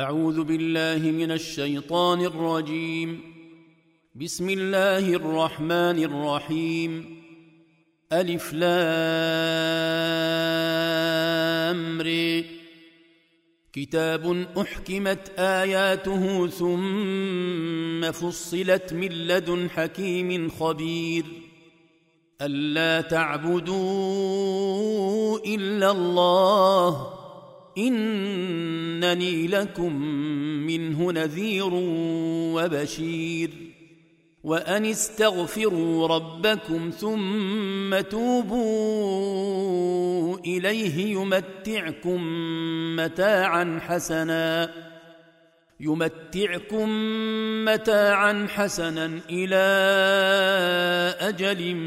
أعوذ بالله من الشيطان الرجيم. بسم الله الرحمن الرحيم. ألف لام ر. كتاب أحكمت آياته ثم فصلت من لدن حكيم خبير. ألا تعبدوا إلا الله إنني لكم منه نذير وبشير. وأن استغفروا ربكم ثم توبوا إليه يمتعكم متاعا حسنا إلى أجل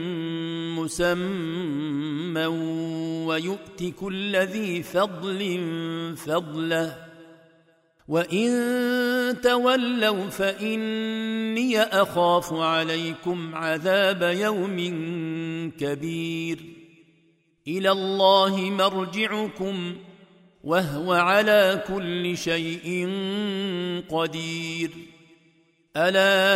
مسمى ويؤت كل ذي فضل فضله وإن تولوا فإني أخاف عليكم عذاب يوم كبير. إلى الله مرجعكم وهو على كل شيء قدير. ألا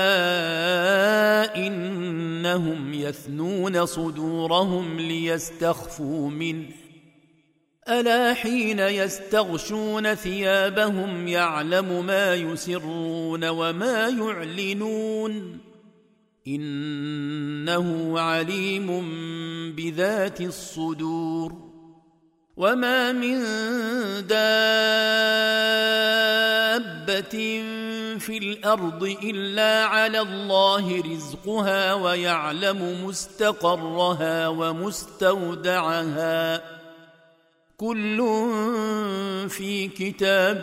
إنهم يثنون صدورهم ليستخفوا منه ألا حين يستغشون ثيابهم يعلم ما يسرون وما يعلنون إنه عليم بذات الصدور. وما من دابة في الأرض إلا على الله رزقها ويعلم مستقرها ومستودعها كل في كتاب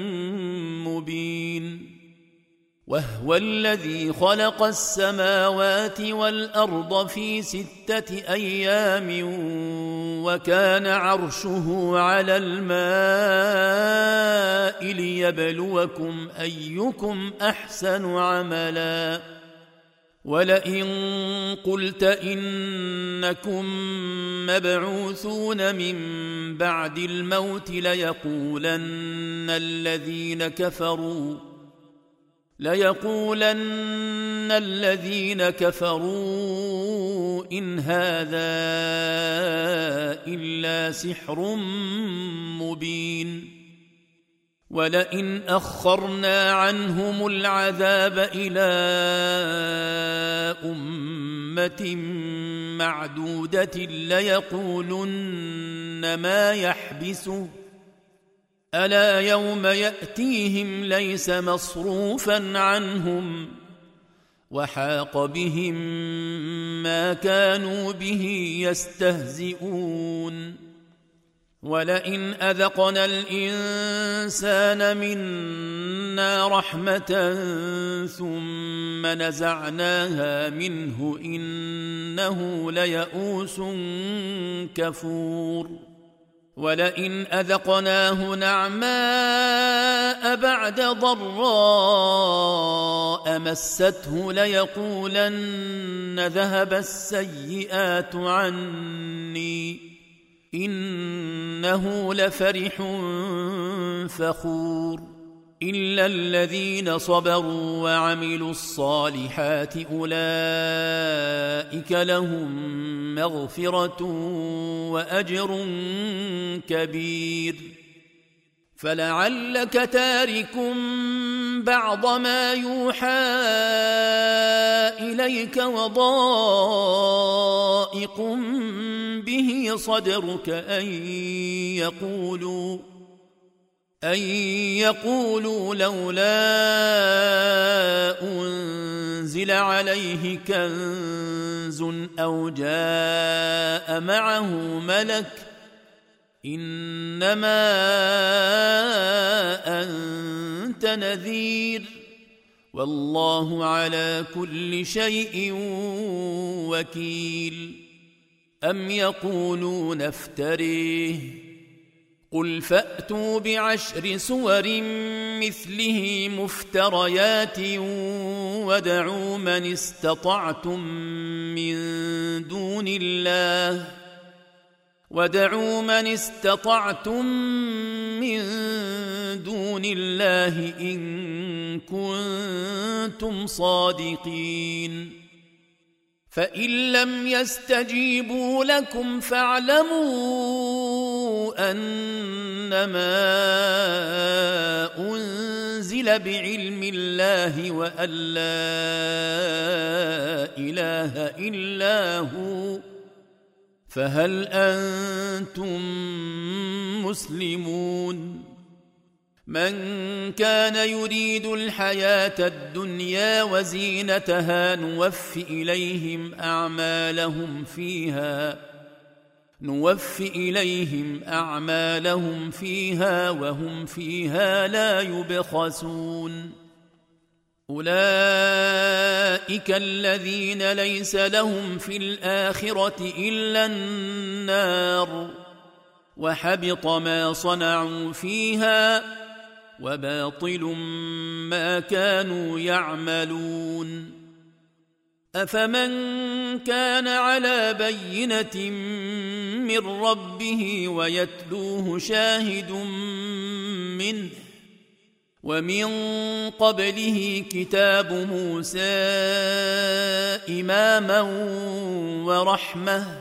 مبين. وهو الذي خلق السماوات والأرض في 6 أيام وكان عرشه على الماء ليبلوكم أيكم أحسن عملا. ولئن قلت إنكم مبعوثون من بعد الموت ليقولن الذين كفروا إن هذا إلا سحر مبين. ولئن أخرنا عنهم العذاب إلى أمة معدودة ليقولن ما يحبسه ألا يوم يأتيهم ليس مصروفا عنهم وحاق بهم ما كانوا به يستهزئون. ولئن أذقنا الإنسان منا رحمة ثم نزعناها منه إنه ليئوس كفور. ولئن أذقناه نعماء بعد ضراء مسته ليقولن ذهب السيئات عني إنه لفرح فخور. إلا الذين صبروا وعملوا الصالحات أولئك لهم مغفرة وأجر كبير. فلعلك تارك بعض ما يوحى إليك وضائق به صدرك أن يقولوا لولا أنزل عليه كنز أو جاء معه ملك إنما أنت نذير والله على كل شيء وكيل. أم يقولون افتريه قل فأتوا ب10 سور مثله مفتريات وادعوا من استطعتم من دون الله ودعوا من استطعتم من دون الله إن كنتم صادقين فإن لم يستجيبوا لكم فاعلموا أنما أنزل بعلم الله وأن لا إله إلا هو فهل أنتم مسلمون من كان يريد الحياة الدنيا وزينتها نوفي إليهم أعمالهم فيها وهم فيها لا يبخسون أولئك الذين ليس لهم في الآخرة إلا النار وحبط ما صنعوا فيها وباطل ما كانوا يعملون أفمن كان على بينة من ربه ويتلوه شاهد منه ومن قبله كتاب موسى إماما ورحمة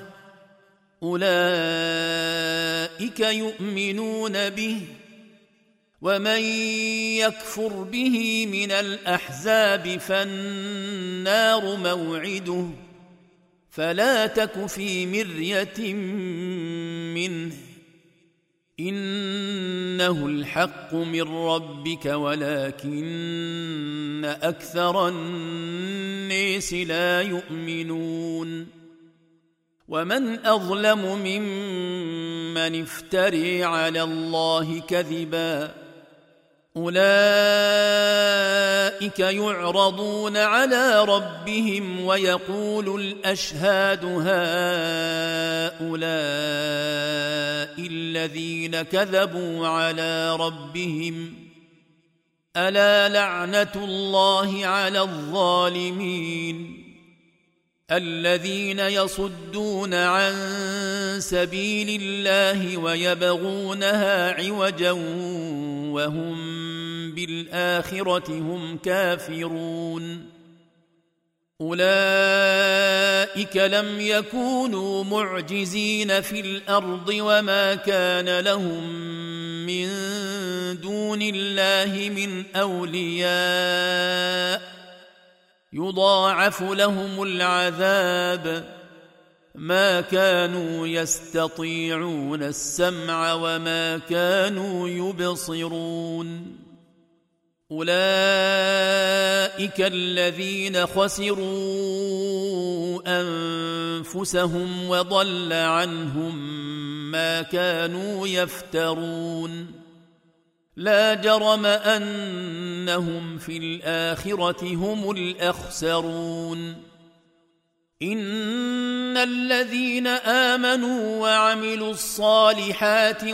أولئك يؤمنون به ومن يكفر به من الأحزاب فالنار موعده فلا تك في مرية منه إنه الحق من ربك ولكن أكثر الناس لا يؤمنون ومن أظلم ممن افتري على الله كذبا أولئك يعرضون على ربهم ويقول الأشهاد هؤلاء الذين كذبوا على ربهم ألا لعنة الله على الظالمين الذين يصدون عن سبيل الله ويبغونها عوجا وهم بالآخرة هم كافرون أولئك لم يكونوا معجزين في الأرض وما كان لهم من دون الله من أولياء يضاعف لهم العذاب ما كانوا يستطيعون السمع وما كانوا يبصرون أولئك الذين خسروا أنفسهم وضل عنهم ما كانوا يفترون لا جرم أنهم في الآخرة هم الأخسرون إن الذين آمنوا وعملوا الصالحات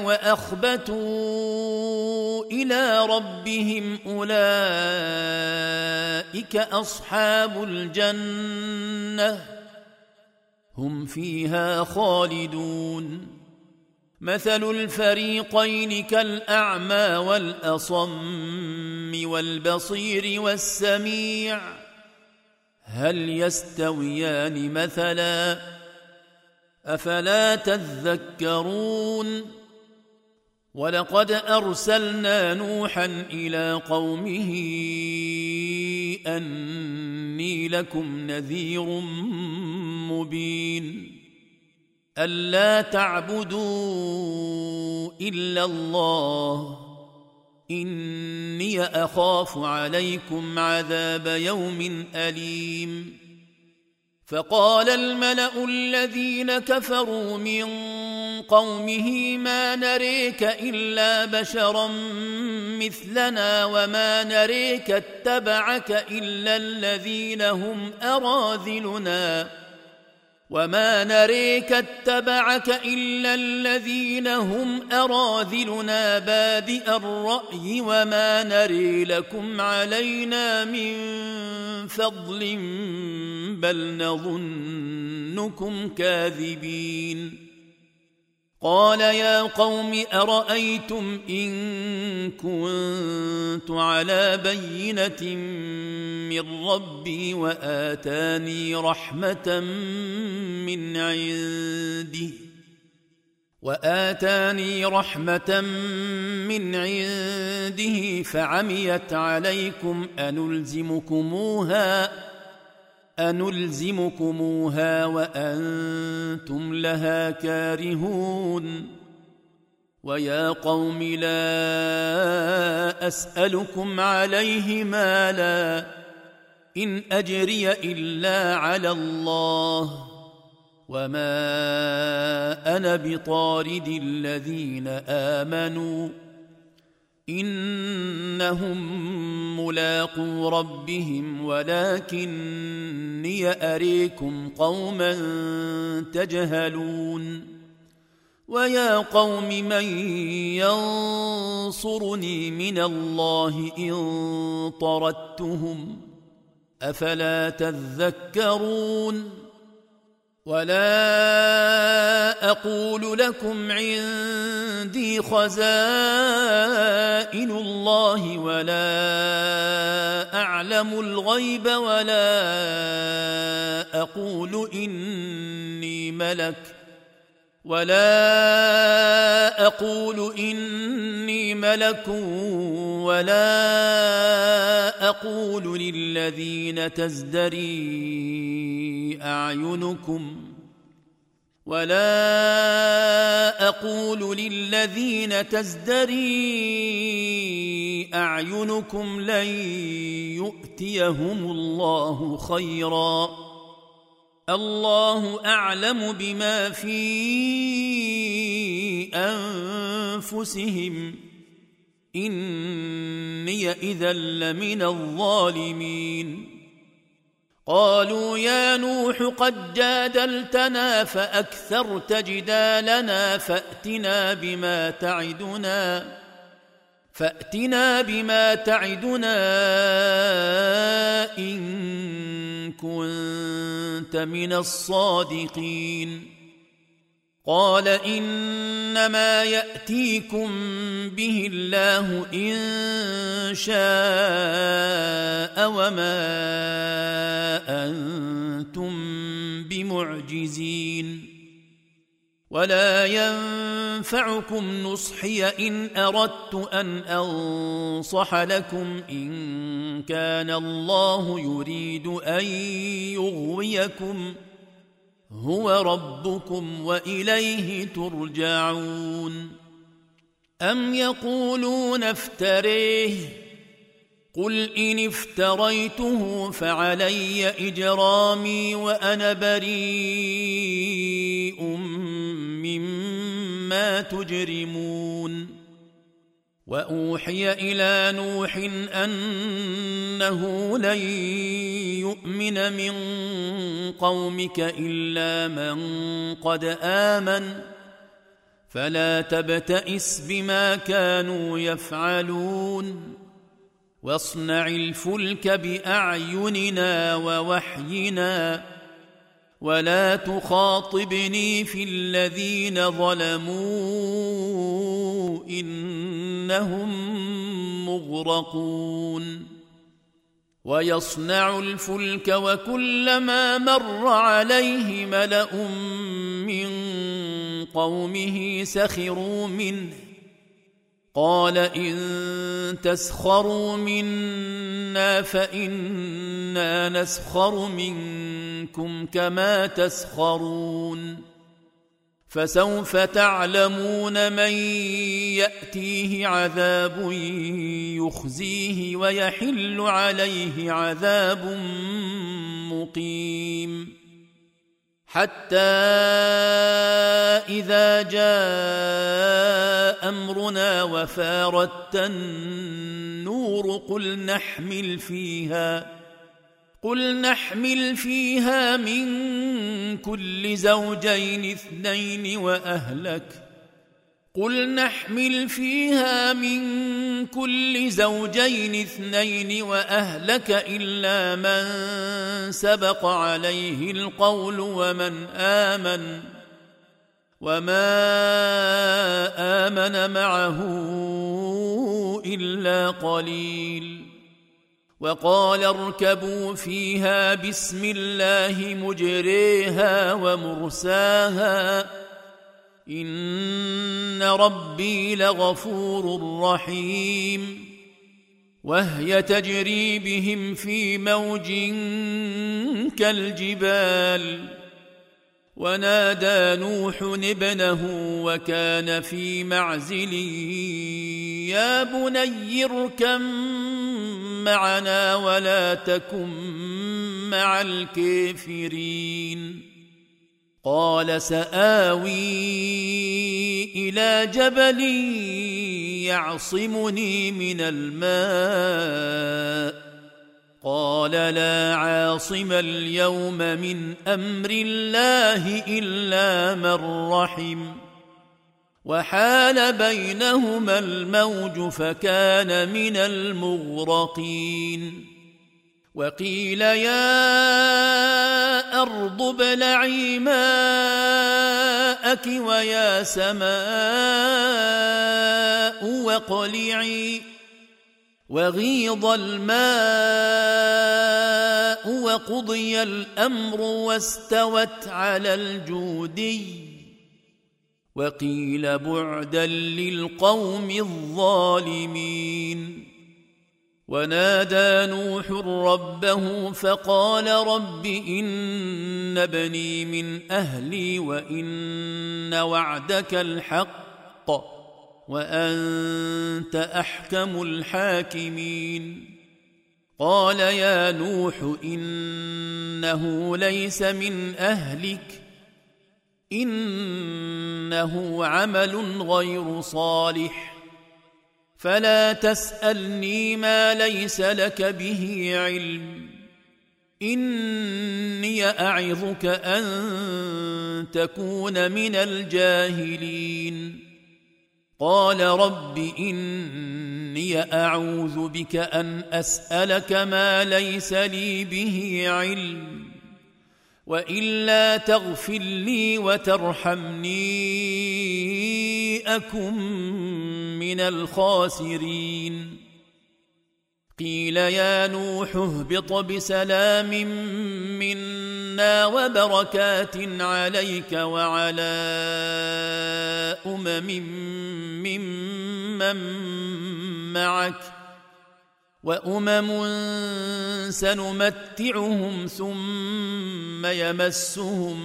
وأخبتوا إلى ربهم أولئك أصحاب الجنة هم فيها خالدون مثل الفريقين كالأعمى والأصم والبصير والسميع هل يستويان مثلا أفلا تذكرون ولقد أرسلنا نوحا إلى قومه أني لكم نذير مبين ألا تعبدوا إلا الله إني أخاف عليكم عذاب يوم أليم فقال الملأ الذين كفروا من قومه ما نريك إلا بشرا مثلنا وما نريك اتبعك إلا الذين هم أراذلنا بادئ الرأي وما نري لكم علينا من فضل بل نظنكم كاذبين قال يا قوم أرأيتم إن كنت على بينة من ربي وآتاني رحمة من عنده فعميت عليكم أنلزمكموها وأنتم لها كارهون ويا قوم لا أسألكم عليه مالا إن أجري إلا على الله وما أنا بطارد الذين آمنوا إنهم ملاقو ربهم ولكني أريكم قوما تجهلون ويا قوم من ينصرني من الله إن طردتهم أفلا تذكرون ولا أقول لكم عندي خزائن الله ولا أعلم الغيب ولا أقول إني ملك ولا أقول للذين تزدري أعينكم لن يؤتيهم الله خيرا الله أعلم بما في أنفسهم إني إذا لمن الظالمين قالوا يا نوح قد جادلتنا فأكثرت جدالنا فأتنا بما تعدنا إن كنت من الصادقين قال إنما يأتيكم به الله إن شاء وما أنتم بمعجزين ولا ينفعكم نصحي إن أردت أن أنصح لكم إن كان الله يريد أن يغويكم هو ربكم وإليه ترجعون أم يقولون افتريه قل إن افتريته فعلي إجرامي وأنا بريء مما تجرمون وأوحي إلى نوح أنه لن يؤمن من قومك إلا من قد آمن فلا تبتئس بما كانوا يفعلون واصنع الفلك بأعيننا ووحينا ولا تخاطبني في الذين ظلموا إنهم مغرقون ويصنع الفلك وكلما مر عليه ملأ من قومه سخروا منه قال إن تسخروا منا فإنا نسخر منكم كما تسخرون فسوف تعلمون من يأتيه عذاب يخزيه ويحل عليه عذاب مقيم حتى إذا جاء أمرنا وفارت النور قل نحمل فيها من كل زوجين اثنين وأهلك إلا من سبق عليه القول ومن آمن وما آمن معه إلا قليل. وقال اركبوا فيها بسم الله مجريها ومرساها إن ربي لغفور رحيم. وهي تجري بهم في موج كالجبال. ونادى نوح ابنه وكان في معزل يا بني اركب معنا ولا تكن مع الكافرين. قال سآوي إلى جبل يعصمني من الماء. قال لا عاصم اليوم من أمر الله إلا من رحم. وحال بينهما الموج فكان من المغرقين. وقيل يا أرض ابلعي ماءك ويا سماء واقلعي. وغيض الماء وقضي الأمر واستوت على الجودي. وقيل بعدا للقوم الظالمين. ونادى نوح ربه فقال رب إن ابني من أهلي وإن وعدك الحق وأنت أحكم الحاكمين. قال يا نوح إنه ليس من أهلك إنه عمل غير صالح فلا تسألني ما ليس لك به علم إني أعظك أن تكون من الجاهلين. قال رب إني أعوذ بك أن أسألك ما ليس لي به علم وإلا تغفر لي وترحمني أكن من الخاسرين. قيل يا نوح اهبط بسلام منا وبركات عليك وعلى ممن معك وأمم سنمتعهم ثم يمسهم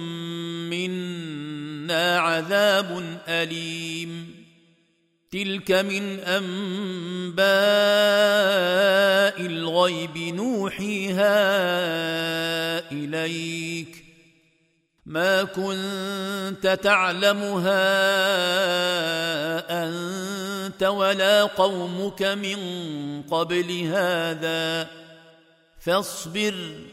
منا عذاب أليم. تلك من أنباء الغيب نوحيها إليك ما كنت تعلمها أنت ولا قومك من قبل هذا فاصبر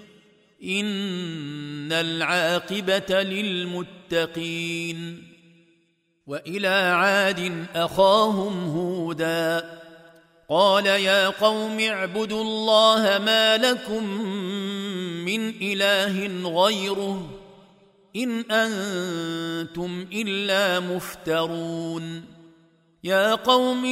إن العاقبة للمتقين. وإلى عاد أخاهم هودا قال يا قوم اعبدوا الله ما لكم من إله غيره إن أنتم إلا مفترون. يا قوم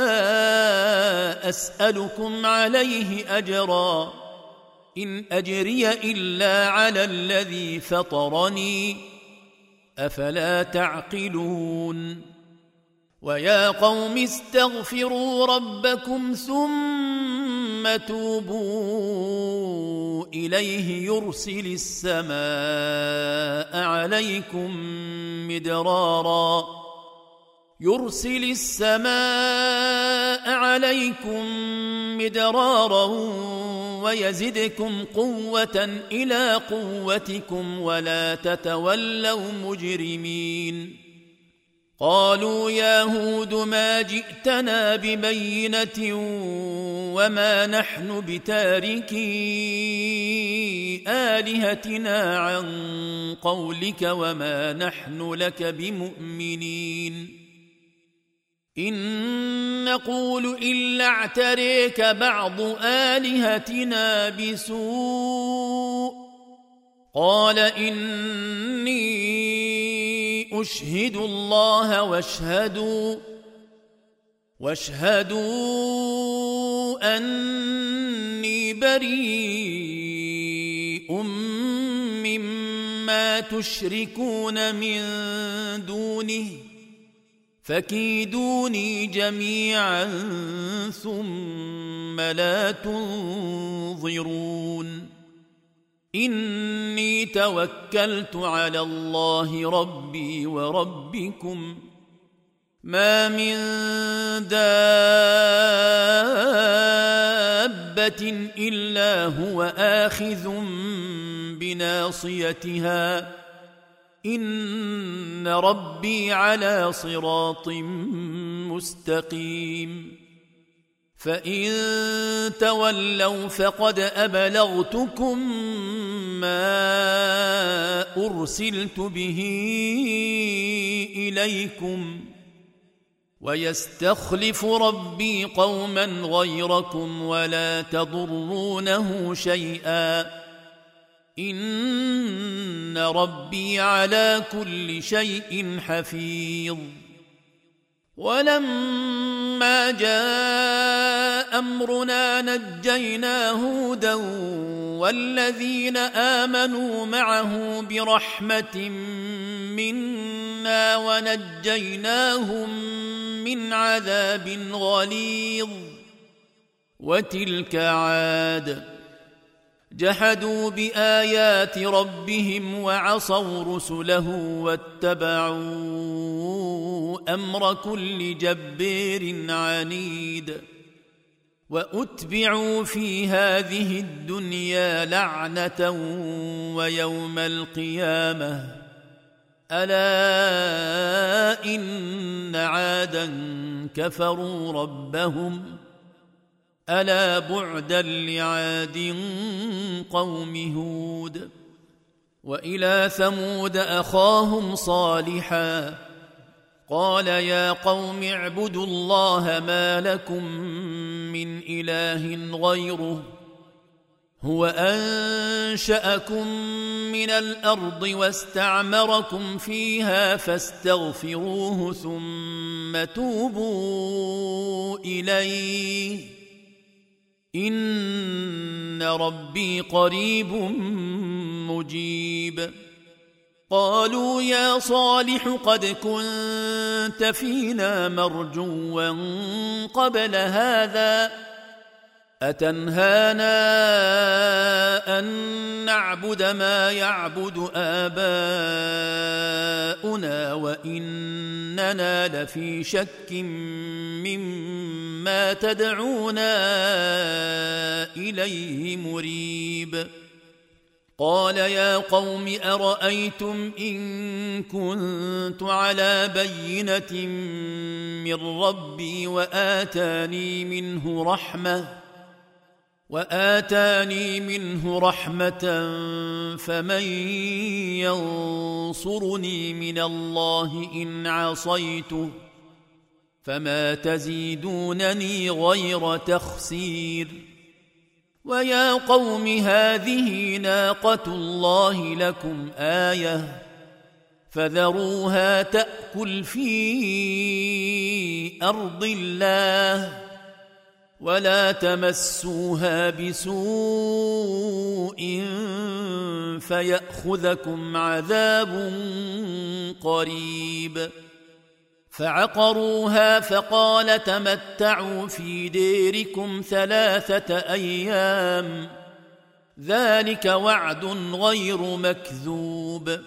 لا أسألكم عليه أجرا إن أجري إلا على الذي فطرني أفلا تعقلون. ويا قوم استغفروا ربكم ثم توبوا إليه يرسل السماء عليكم مدرارا ويزدكم قوة إلى قوتكم ولا تتولوا مجرمين. قالوا يا هود ما جئتنا ببينة وما نحن بتاركي آلهتنا عن قولك وما نحن لك بمؤمنين. إن نقول إلا اعتريك بعض آلهتنا بسوء قال إني أشهدوا الله واشهدوا أني بريء مما تشركون من دونه فكيدوني جميعا ثم لا تنظرون إني توكلت على الله ربي وربكم ما من دابة إلا هو آخذ بناصيتها إن ربي على صراط مستقيم فإن تولوا فقد أبلغتكم ما أرسلت به إليكم ويستخلف ربي قوما غيركم ولا تضرونه شيئا إن ربي على كل شيء حفيظ ولما جاء أمرنا نجينا هودا والذين آمنوا معه برحمة منا ونجيناهم من عذاب غليظ وتلك عاد جحدوا بآيات ربهم وعصوا رسله واتبعوا أمر كل جبار عنيد وأتبعوا في هذه الدنيا لعنة ويوم القيامة ألا إن عادا كفروا ربهم ألا بعدا لعاد قوم هود وإلى ثمود أخاهم صالحا قال يا قوم اعبدوا الله ما لكم من إله غيره هو أنشأكم من الأرض واستعمركم فيها فاستغفروه ثم توبوا إليه إن ربي قريب مجيب قالوا يا صالح قد كنت فينا مرجوا قبل هذا أتنهانا أن نعبد ما يعبد آباؤنا وإننا لفي شك مما تدعونا إليه مريب قال يا قوم أرأيتم إن كنت على بينة من ربي وآتاني منه رحمة فمن ينصرني من الله إن عصيته فما تزيدونني غير تخسير ويا قوم هذه ناقة الله لكم آية فذروها تأكل في أرض الله ولا تمسوها بسوء فيأخذكم عذاب قريب فعقروها فقال تمتعوا في ديركم 3 أيام ذلك وعد غير مكذوب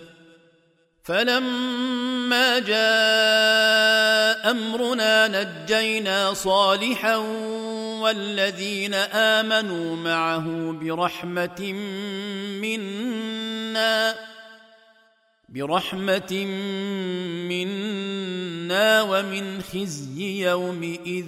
فلما جاء أمرنا نجينا صالحا والذين آمنوا معه برحمة منا ومن خزي يومئذ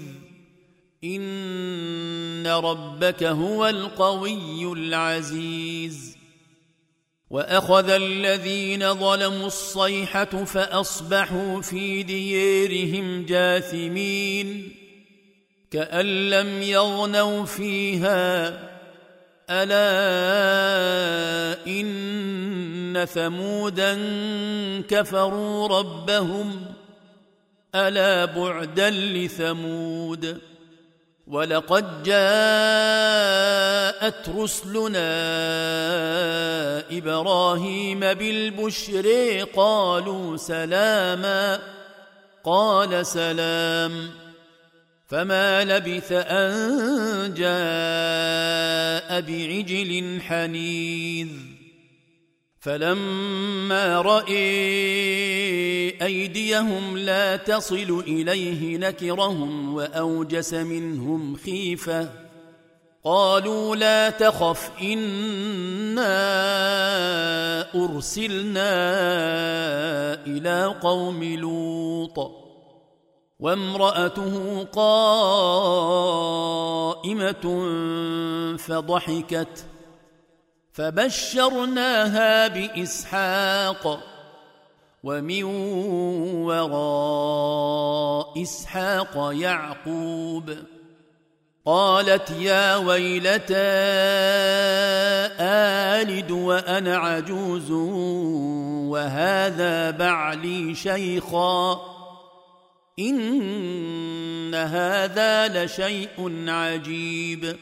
إن ربك هو القوي العزيز وأخذ الذين ظلموا الصيحة فأصبحوا في ديارهم جاثمين كأن لم يغنوا فيها ألا إن إن ثمودا كفروا ربهم ألا بعدا لثمود ولقد جاءت رسلنا إبراهيم بالبشر قالوا سلاما قال سلام فما لبث أن جاء بعجل حنيذ فلما رأى أيديهم لا تصل إليه نكرهم وأوجس منهم خيفة قالوا لا تخف إنا أرسلنا إلى قوم لوط وامرأته قائمة فضحكت فبشرناها بإسحاق ومن وراء إسحاق يعقوب قالت يا ويلتى آلد وأنا عجوز وهذا بعلي شيخا إن هذا لشيء عجيب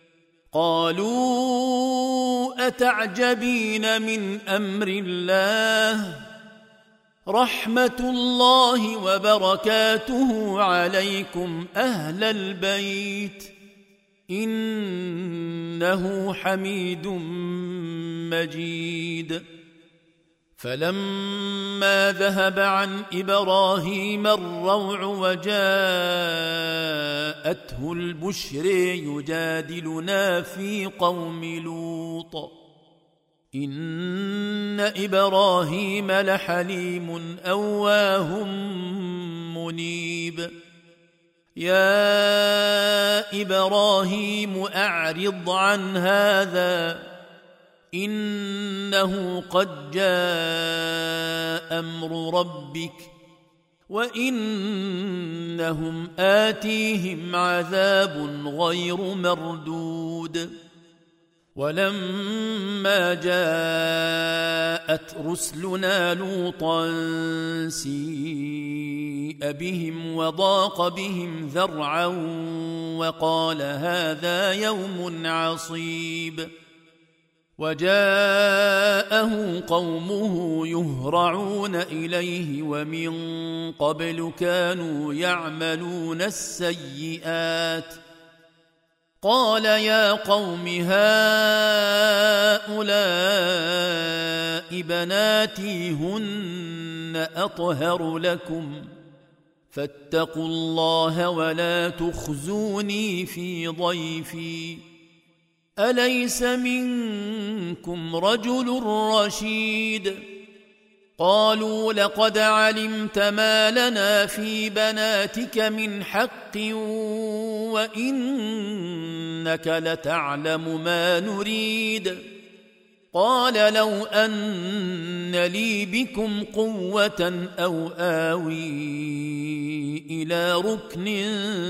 قالوا أتعجبين من أمر الله رحمة الله وبركاته عليكم أهل البيت إنه حميد مجيد فلما ذهب عن إبراهيم الروع وجاءته البشر يجادلنا في قوم لوط إن إبراهيم لحليم أواه منيب يا إبراهيم أعرض عن هذا إنه قد جاء أمر ربك وإنهم آتيهم عذاب غير مردود ولما جاءت رسلنا لوطا سيء بهم وضاق بهم ذرعا وقال هذا يوم عصيب وجاءه قومه يهرعون إليه ومن قبل كانوا يعملون السيئات قال يا قوم هؤلاء بناتي هن أطهر لكم فاتقوا الله ولا تخزوني في ضيفي أليس منكم رجل رشيد قالوا لقد علمت ما لنا في بناتك من حق وإنك لتعلم ما نريد قال لو أن لي بكم قوة أو آوي إلى ركن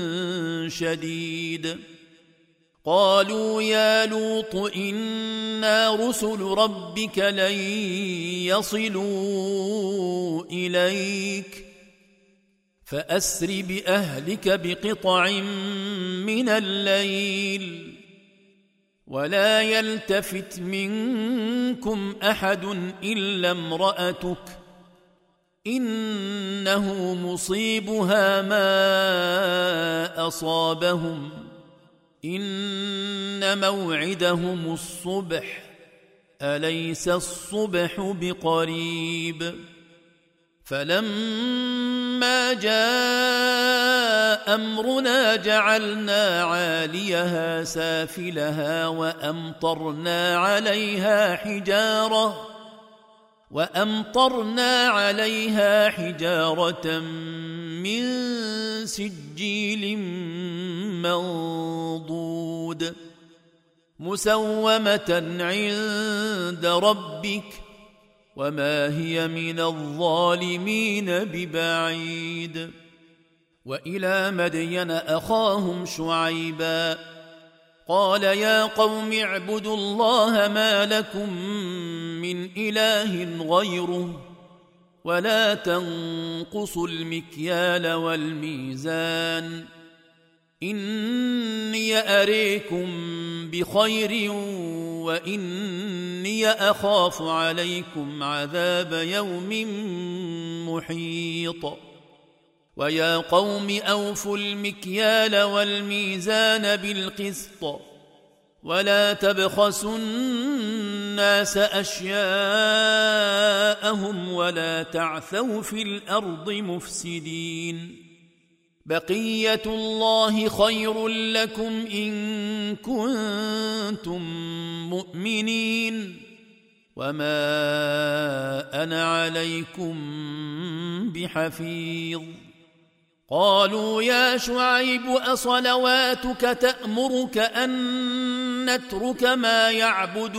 شديد قالوا يا لوط إنا رسل ربك لن يصلوا إليك فأسر بأهلك بقطع من الليل ولا يلتفت منكم أحد إلا امرأتك إنه مصيبها ما أصابهم إن موعدهم الصبح أليس الصبح بقريب فلما جاء أمرنا جعلنا عاليها سافلها وأمطرنا عليها حجارة من سجيل منضود مسومة عند ربك وما هي من الظالمين ببعيد وإلى مدين أخاهم شعيبا قال يا قوم اعبدوا الله ما لكم من إله غيره ولا تنقصوا المكيال والميزان إني أريكم بخير وإني أخاف عليكم عذاب يوم محيط ويا قوم أوفوا المكيال والميزان بالقسط ولا تبخسوا الناس أشياءهم ولا تعثوا في الأرض مفسدين بقية الله خير لكم إن كنتم مؤمنين وما أنا عليكم بحفيظ قالوا يا شعيب أصلواتك تأمرك أن نترك ما يعبد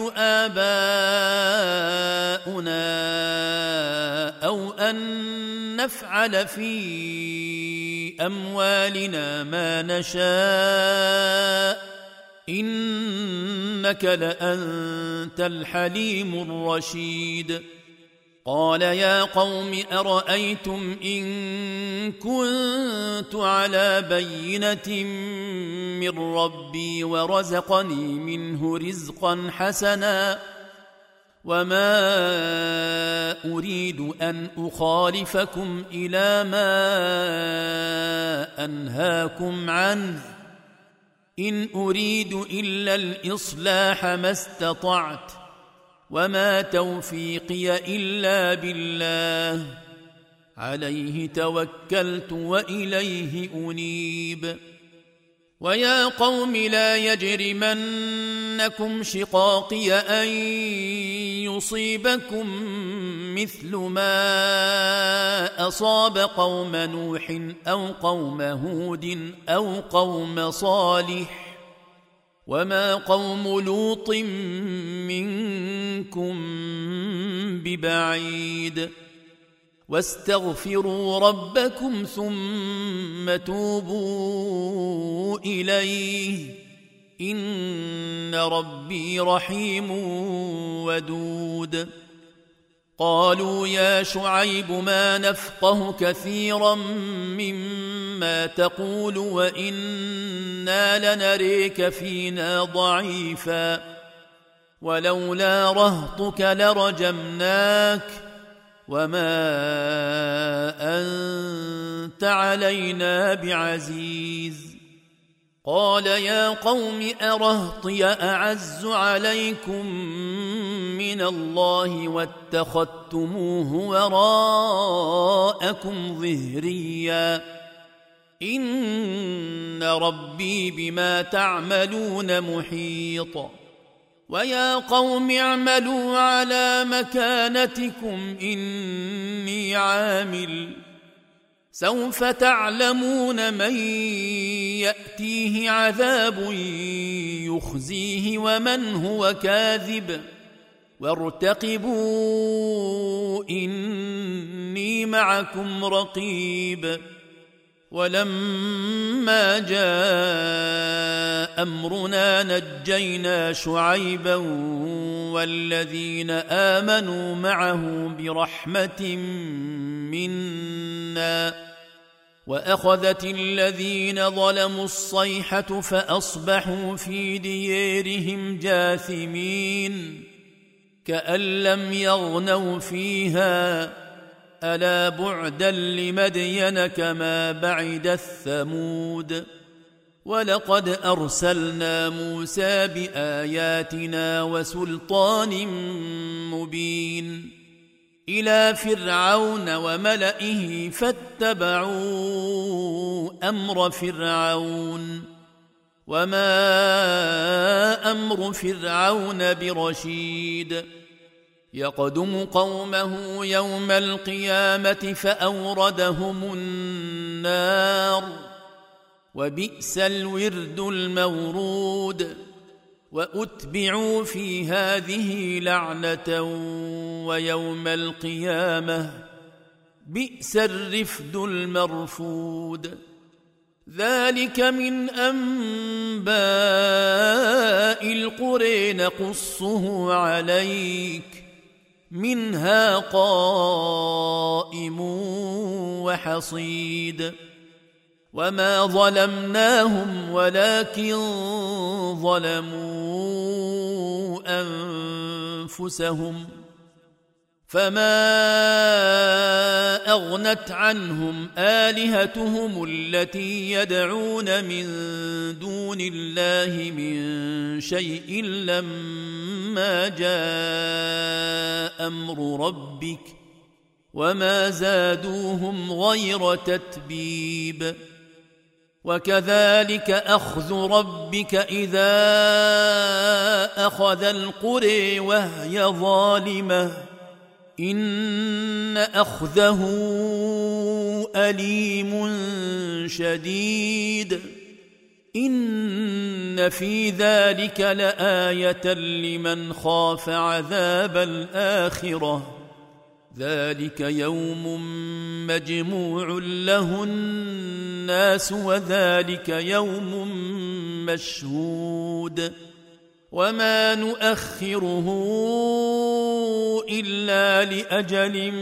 آباؤنا أو أن نفعل في أموالنا ما نشاء إنك لأنت الحليم الرشيد قال يا قوم أرأيتم إن كنت على بينة من ربي ورزقني منه رزقا حسنا وما أريد أن أخالفكم إلى ما أنهاكم عنه إن أريد إلا الإصلاح ما استطعت وما توفيقي إلا بالله عليه توكلت وإليه أنيب ويا قوم لا يجرمنكم شقاقي أن يصيبكم مثل ما أصاب قوم نوح أو قوم هود أو قوم صالح وما قوم لوط منكم ببعيد واستغفروا ربكم ثم توبوا إليه إن ربي رحيم ودود قالوا يا شعيب ما نفقه كثيرا مما تقول وإنا لنريك فينا ضعيفا ولولا رهطك لرجمناك وما أنت علينا بعزيز قال يا قوم أرهطي أعز عليكم من الله واتخذتموه وراءكم ظهريا إن ربي بما تعملون محيط ويا قوم اعملوا على مكانتكم إني عامل سوف تعلمون من يأتيه عذاب يخزيه ومن هو كاذب وارتقبوا إني معكم رقيب ولما جاء أمرنا نجينا شعيبا والذين آمنوا معه برحمة منا وأخذت الذين ظلموا الصيحة فأصبحوا في ديارهم جاثمين كأن لم يغنوا فيها ألا بعدا لمدين كما بعد الثمود ولقد أرسلنا موسى بآياتنا وسلطان مبين إلى فرعون وملئه فاتبعوا أمر فرعون وما أمر فرعون برشيد يقدم قومه يوم القيامة فأوردهم النار وبئس الورد المورود وأتبعوا في هذه لعنة ويوم القيامة بئس الرفد المرفود ذلك من أنباء القرى نقصه عليك منها قائم وحصيد وما ظلمناهم ولكن ظلموا أنفسهم فما أغنت عنهم آلهتهم التي يدعون من دون الله من شيء لما جاء أمر ربك وما زادوهم غير تتبيب وكذلك أخذ ربك إذا أخذ القرى وهي ظالمة إن أخذه أليم شديد إن في ذلك لآية لمن خاف عذاب الآخرة ذلك يوم مجموع له الناس وذلك يوم مشهود وما نؤخره إلا لأجل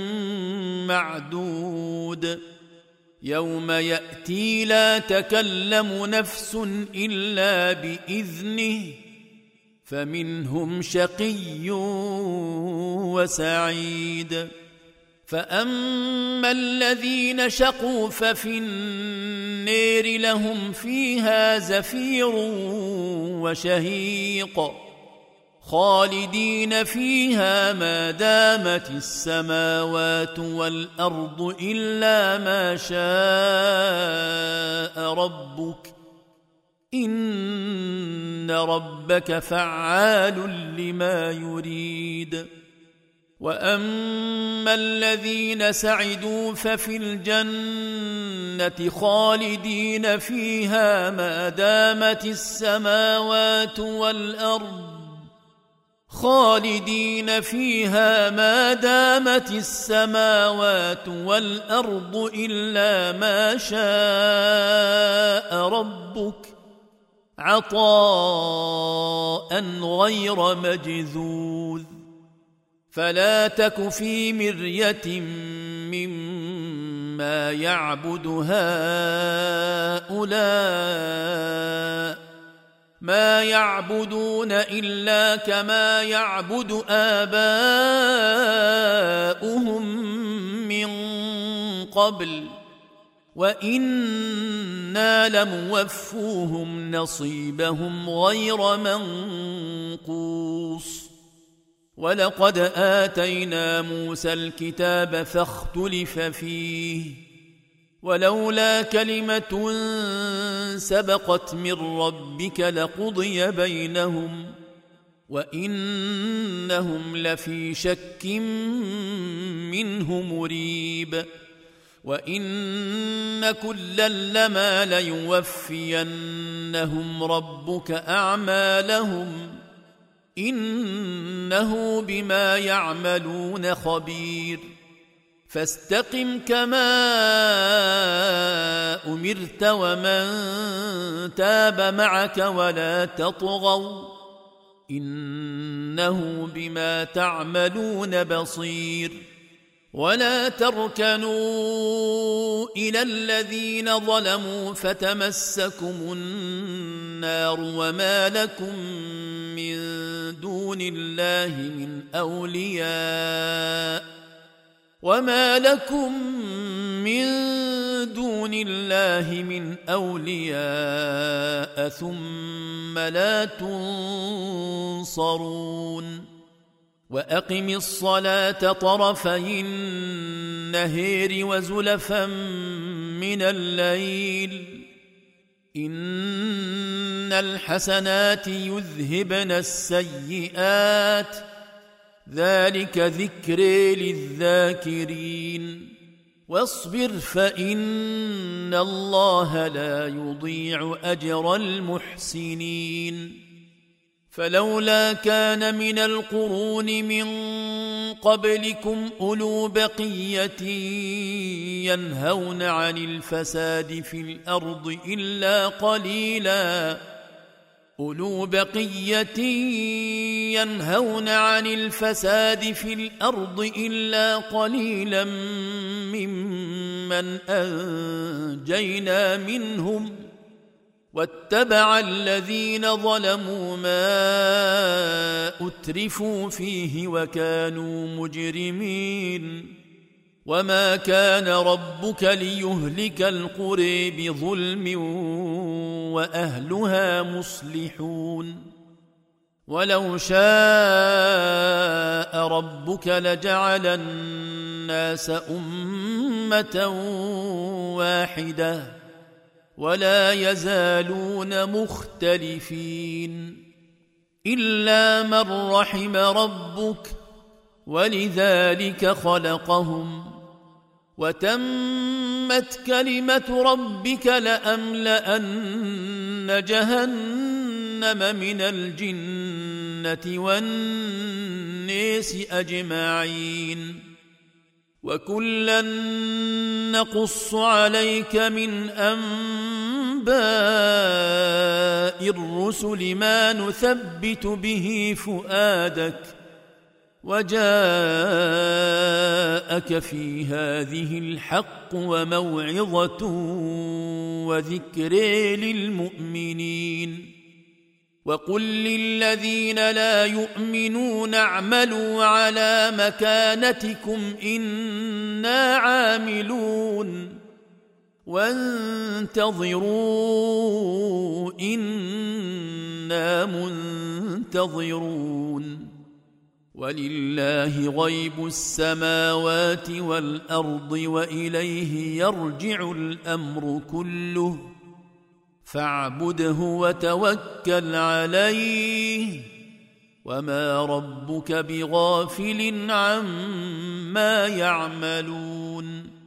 معدود يوم يأتي لا تكلم نفس إلا بإذنه فمنهم شقي وسعيد فأما الذين شقوا ففي النار لهم فيها زفير وشهيق خالدين فيها ما دامت السماوات والأرض إلا ما شاء ربك إن ربك فعال لما يريد وأما الذين سعدوا ففي الجنة خالدين فيها ما دامت السماوات والأرض خالدين فيها ما دامت السماوات والأرض إلا ما شاء ربك عطاء غير مجذوذ فلا تك في مرية مما يعبد هؤلاء ما يعبدون إلا كما يعبد آباؤهم من قبل وإنا لموفوهم نصيبهم غير منقوص ولقد آتينا موسى الكتاب فاختلف فيه ولولا كلمة سبقت من ربك لقضي بينهم وإنهم لفي شك منه مريب وإن كلا لما ليوفينهم ربك أعمالهم إنه بما يعملون خبير فاستقم كما أمرت ومن تاب معك ولا تطغوا إنه بما تعملون بصير ولا تركنوا إلى الذين ظلموا فتمسكم النار وما لكم من دون الله من أولياء ثم لا تنصرون وأقم الصلاة طرفي النهار وزلفا من الليل إن الحسنات يذهبن السيئات ذلك ذكر للذاكرين واصبر فإن الله لا يضيع أجر المحسنين فلولا كان من القرون من قبلكم أولو بقية ينهون عن الفساد في الأرض أولو بقية ينهون عن الفساد في الأرض إلا قليلا ممن أنجينا منهم واتبع الذين ظلموا ما أترفوا فيه وكانوا مجرمين وما كان ربك ليهلك القرى بظلم وأهلها مصلحون ولو شاء ربك لجعل الناس أمة واحدة ولا يزالون مختلفين إلا من رحم ربك ولذلك خلقهم وتمت كلمة ربك لأملأن جهنم من الجنة والناس أجمعين وكلا نقص عليك من أنباء الرسل ما نثبت به فؤادك وجاءك في هذه الحق وموعظة وذكر للمؤمنين وقل للذين لا يؤمنون اعملوا على مكانتكم إنا عاملون وانتظروا إنا منتظرون ولله غيب السماوات والأرض وإليه يرجع الأمر كله فاعبده وتوكل عليه وما ربك بغافل عما يعملون